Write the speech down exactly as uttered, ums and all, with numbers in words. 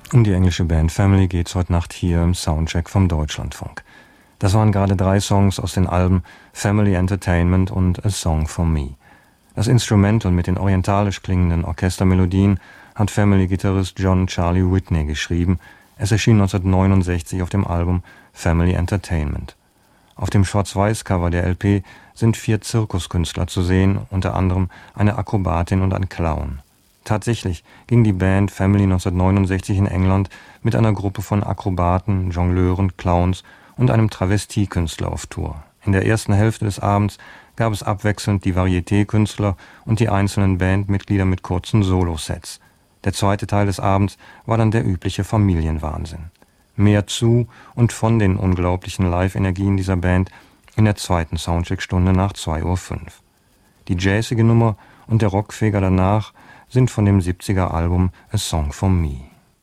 Um die englische Band Family geht's heute Nacht hier im Soundcheck vom Deutschlandfunk. Das waren gerade drei Songs aus den Alben Family Entertainment und A Song for Me. Das Instrumental mit den orientalisch klingenden Orchestermelodien hat Family-Gitarrist John Charlie Whitney geschrieben. Es erschien neunzehnhundertneunundsechzig auf dem Album Family Entertainment. Auf dem Schwarz-Weiß-Cover der L P sind vier Zirkuskünstler zu sehen, unter anderem eine Akrobatin und ein Clown. Tatsächlich ging die Band Family neunzehnhundertneunundsechzig in England mit einer Gruppe von Akrobaten, Jongleuren, Clowns und einem Travestiekünstler auf Tour. In der ersten Hälfte des Abends gab es abwechselnd die Varieté-Künstler und die einzelnen Bandmitglieder mit kurzen Solosets. Der zweite Teil des Abends war dann der übliche Familienwahnsinn. Mehr zu und von den unglaublichen Live-Energien dieser Band in der zweiten Soundcheck-Stunde nach zwei Uhr fünf. Die jazzige Nummer und der Rockfeger danach sind von dem siebziger Album A Song for Me.